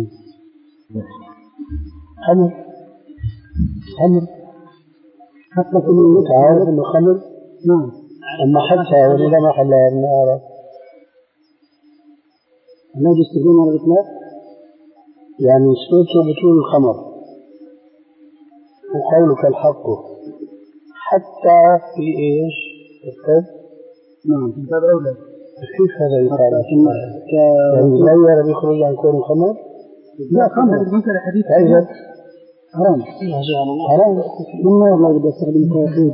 خمر خمر حتى في الملك عارف إنه خمر. نعم. أما حتى ولا ما حلها من أعرف لا يستخدمون على الإطلاق. يعني صوته بطول الخمر وقولك الحق حتى في إيش الطب. نعم هذا أولى. كيف هذا يقال؟ يعني غير بيخرج عن كون الخمر؟ لا خمر مثل حديث أيضا حرام حرام من نور الله بدي أستخدم كافور.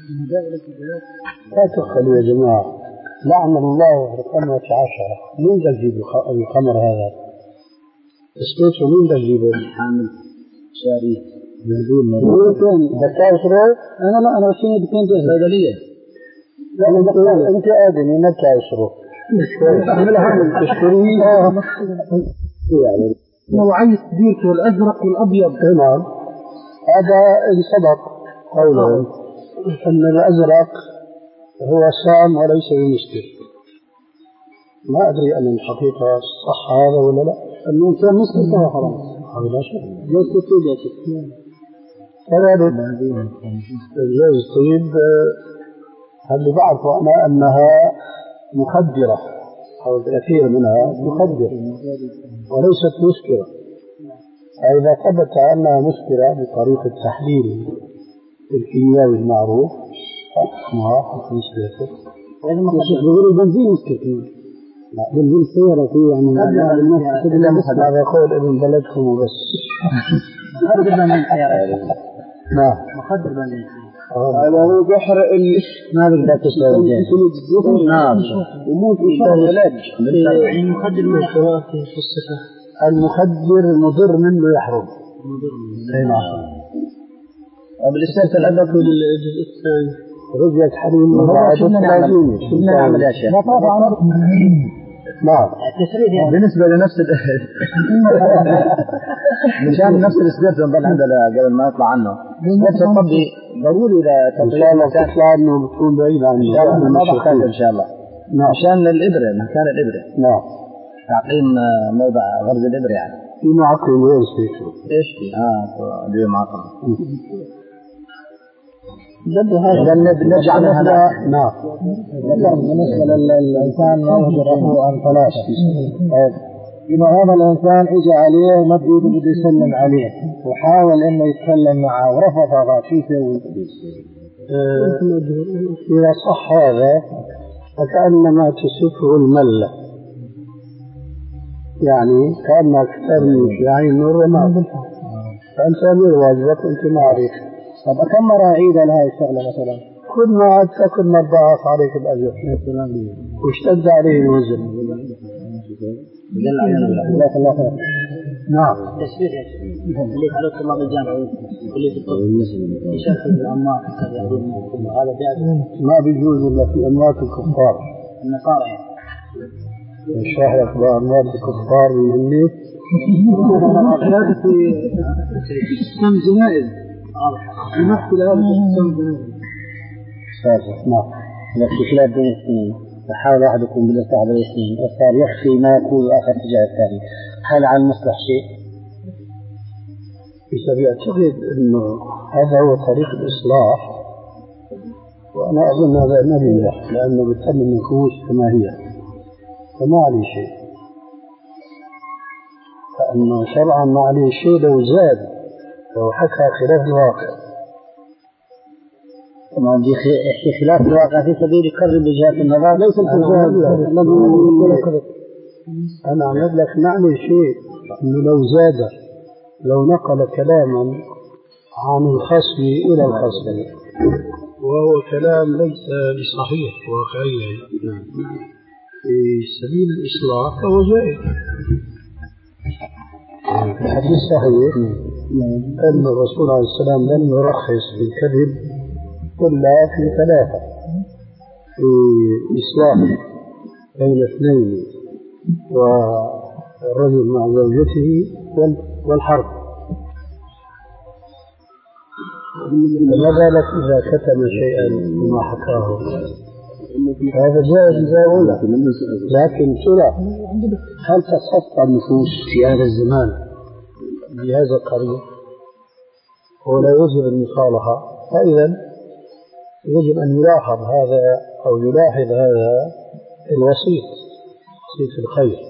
لا تخلوا يا جماعة، لعن الله الخمرة عشرة. مين ده يجيب الخمر هذا؟ اسمته مين ده يجيبه؟ حامل شاري مجنون ثاني دكتور شروق. أنا لا أنا بشيني بكون جاهز صيدلية. لا أنت أنت آدمي ما بتعرف شروق. تشتريه يعني نوعية سبيرته الأزرق والأبيض. تمام. هذا إن صدق قوله أن الأزرق هو سام وليس بمسكر. ما أدري أن الحقيقة صح هذا ولا لا. أنه كان مسكر فهو حرام. هذا لا شك. ليس توجد. كذلك الجوز الطيب هل بعرفوا أنا أنها مخدرة أو كثير منها مخدر وليست مسكرة. فإذا ثبت أنها مسكرة بطريقة التحليل الكيميائي المعروف حكمها حكم مسكرته. يعني ما يقولوا البنزين مسكر. لا بنزين السيارة فيه يعني هذا قول ابن بلدكم وبس. مخدر بنزين السيارة. نعم مخدر بنزين. هذا هو بحر ال ما بقدر تشتغل. نعم. وموت في العلاج. المخدر ما يحرم في الصفة. المخدر مضر منه يحرم. مضر. أي نعم. بالإساس الأدب الجزء الثاني. رجعت حريم لازمي. شو نعمل يا شيخ؟ لا طبعا. نعم. التسريب بالنسبة لنفس مشان نفس الاسبيرت نضل عندنا قبل ما يطلع عنه. نفس الطبي ضروري إذا إن شاء الله تطلع إنه بتكون بعيد عن ما بحتاج إن شاء الله. نعم. عشان الإبرة مكان الإبرة. نعم. تعقيم موضع غرز الإبرة يعني. في معقم وين فيه؟ إيش في؟ آه دي معقم. جد هذا نرجع من هذا. نعم. بالنسبة للإنسان ما يقدر عن ثلاثة. إذا هذا الإنسان إجى عليه ومد إيده بده يسلم عليه وحاول إنه يتكلم معه ورفض هذا شو يسوي؟ إذا صح هذا فكأنما تصفه الملة، يعني كأنك ترمي في عين الرماد، فأنت أمير واجبك أنت معرف. طب كم مرة أعيد لهذه الشغلة مثلا؟ كل ما عدت كل ما ضاعف عليك الأجر واشتد عليه الوزن. جزاك الله خير. نعم. تشبيه يا شيخ اللي على طلاب الجامعة كلية الطب يشاركوا بالأموات هذا جائز؟ ما بيجوز إلا في أموات الكفار. النصارى يعني. اشرح لك بأموات الكفار يهمني. هذا في سم جنائز. نحكي لهذا سم جنائز. نعم. في خلاف بين الاثنين فحاول أحدكم بالإصلاح بين الاثنين وصار يخفي ما يقول آخر تجاه الثاني، هل على المصلح شيء؟ في سبيل أعتقد أنه هذا هو طريق الإصلاح، وأنا أظن هذا ما بينجح لأنه بتم النفوس كما هي فما عليه شيء، فأنه شرعا ما عليه شيء لو زاد لو حكى خلاف الواقع. طبعا دي يحكي خلاف الواقع في سبيل يقرب وجهات النظر ليس الفساد الذي أنا أعمل لك معنى شيء أنه لو زاد لو نقل كلاما عن الخصم إلى الخصم وهو كلام ليس بصحيح واقعيا في سبيل الإصلاح فهو جائز. الحديث صحيح أن الرسول عليه السلام لم يرخص في الكذب إلا في ثلاثة: في إصلاح بين اثنين والرجل مع زوجته والحرب. فما بالك إذا كتم شيئا مما حكاه؟ هذا جائز إذا أولى، لكن ترى هل تصفى النفوس في هذا الزمان بهذا القريب ولا يجب المصالحة؟ فإذا يجب أن يلاحظ هذا أو يلاحظ هذا الوسيط وسيط الخير.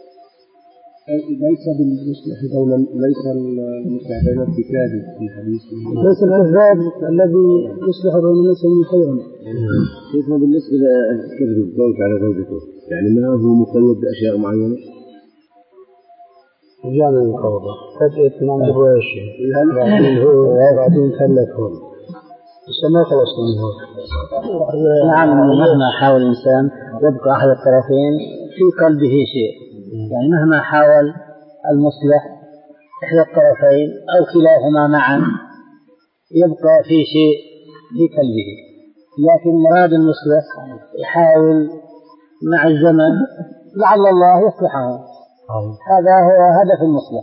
ليس بالمصلح بين ليس المصلح بين الكتاب في حديث ليس الكذاب الذي يصلح بين الناس خيرا. كيف بالنسبة لكذب الزوج على زوجته؟ يعني ما هو مقيد بأشياء معينة؟ جانا القوضة فتأت من عند بواشي بعدين هو بعدين ثلث هون بس ما خلصنا من هون. نعم، مهما حاول الإنسان يبقى أحد الطرفين في قلبه شيء، يعني مهما حاول المصلح إحدى الطرفين أو كلاهما معا يبقى في شيء في قلبه، لكن مراد المصلح يحاول مع الزمن لعل الله يصلحه. هذا هو هدف المصلح.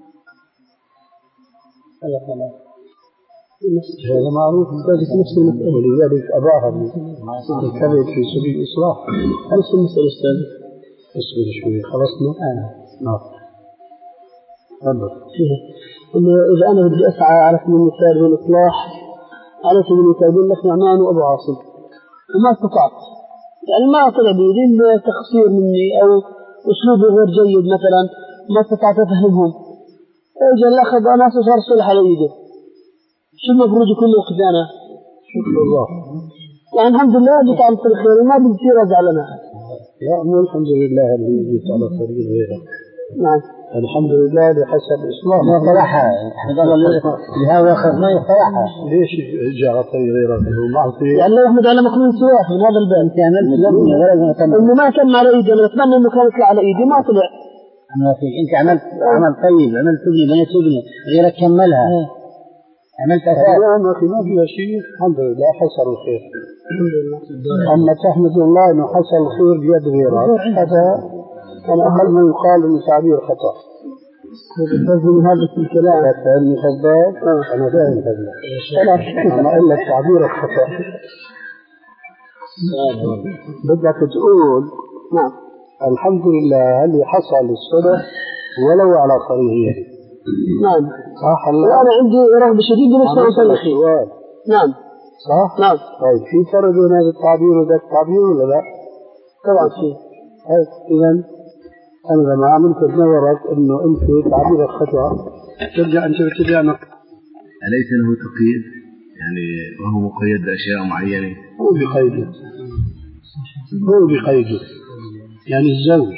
هذا معروف ذلك نفس المسألة، ولذلك أباها الكذب في سبيل الإصلاح. نفس المسألة أستاذ. اصبر شوي خلصنا. نعم. تفضل. إنه إذا أنا بدي أسعى على سبيل المثال بالإصلاح على سبيل المثال بين الأخ نعمان وأبو عاصم وما استطعت، يعني ما طلع بيدي تقصير مني أو أسلوبه غير جيد مثلا ما استطعت أفهمهم، فإجا الأخ أنا صار صلح على يده، شو المفروض يكون موقف أنا؟ شكر الله. يعني الحمد لله جيت على طريق خير ما بيصير أزعل لنا. لا مو الحمد لله اللي جيت على طريق غيرك. نعم. الحمد لله بحسب إصلاح. ما صلحها لهذا أخذ ما يصلحها. ليش جاء على طريق غيرك؟ هو معصية. يعني الله يحمد على مكروه سواح من هذا الباب. أنت عملت لبني ولا إنه ما كان على إيدي، أنا أتمنى إنه كان يطلع على إيدي ما طلع. ما في، أنت عملت عمل طيب، عملت تبني بنيت تبني غيرك كملها. عملت أساس. لا ما في ما فيها شيء، الحمد لله حصل الخير. أما تحمد الله إنه حصل الخير بيد غيرك هذا أنا أقل ما يقال إنه تعبير خطأ. من هذا الكلام. لا تفهمني خطأ. أنا فاهم هذا. أما إلا تعبير خطأ. بدك تقول نعم الحمد لله اللي حصل الصلح ولو على صريحه. نعم صح. وأنا عندي رغبة شديدة نفسي أوصل أخي. نعم صح. نعم. طيب في فرق بين هذا التعبير وذاك التعبير ولا لا؟ طبعا في. طيب إذا أنا لما عملت تنورت إنه أنت تعبيرك خطأ ترجع أنت ترجع نقد. أليس له تقييد؟ يعني وهو مقيد بأشياء معينة؟ هو بقيده. هو بقيده. يعني الزوج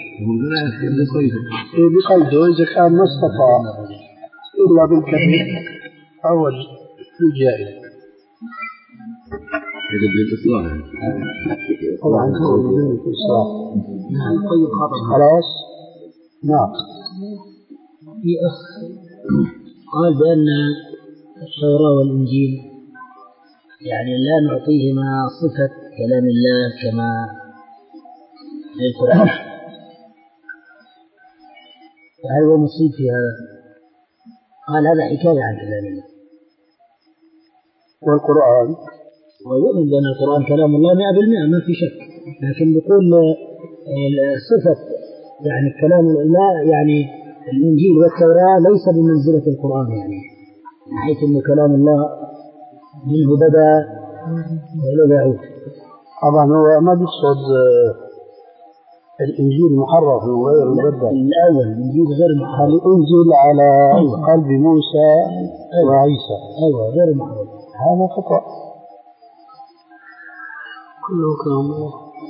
بقيده إذا كان ما استطاع إلا بالكثير أول الجائز. يجب الإصلاح. طبعا هو بدون الإصلاح. خلاص. نعم. في أخ قال بأن التوراة والإنجيل يعني لا نعطيهما صفة كلام الله كما للقرآن، فهل هو مصيب في هذا؟ قال هذا حكاية عن كلام الله. والقرآن ويؤمن بأن القرآن كلام الله مئة بالمئة ما في شك، لكن بيقول صفة يعني كلام الله يعني الإنجيل والتوراة ليس بمنزلة القرآن، يعني من حيث أن كلام الله منه بدأ وإلى يعود. طبعا هو ما بيقصد الإنجيل محرف وغير مبدل. الأول الإنجيل غير محرف. الإنجيل على قلب موسى وعيسى. أيوة غير محرف. هذا خطأ. كله كلام.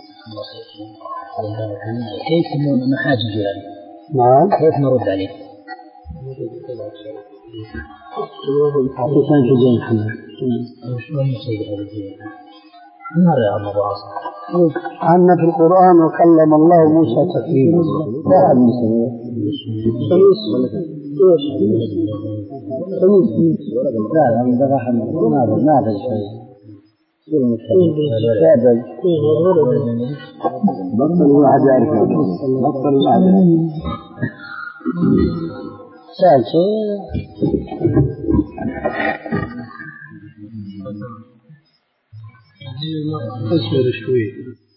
كيف نحاجج يعني؟ نعم. كيف نرد عليه؟ حقيقة في جين حمد. شو المصيبة هذه الجين؟ نرى على الموضوع. عنا في القرآن وكلم الله موسى تكليما. لا أحد مسلم. خميس. إيش؟ خميس. لا لا من ذبح ماذا ماذا شيء. بطل الواحد يعرف. بطل الواحد يعرف. سأل شيء. اصبر شوي.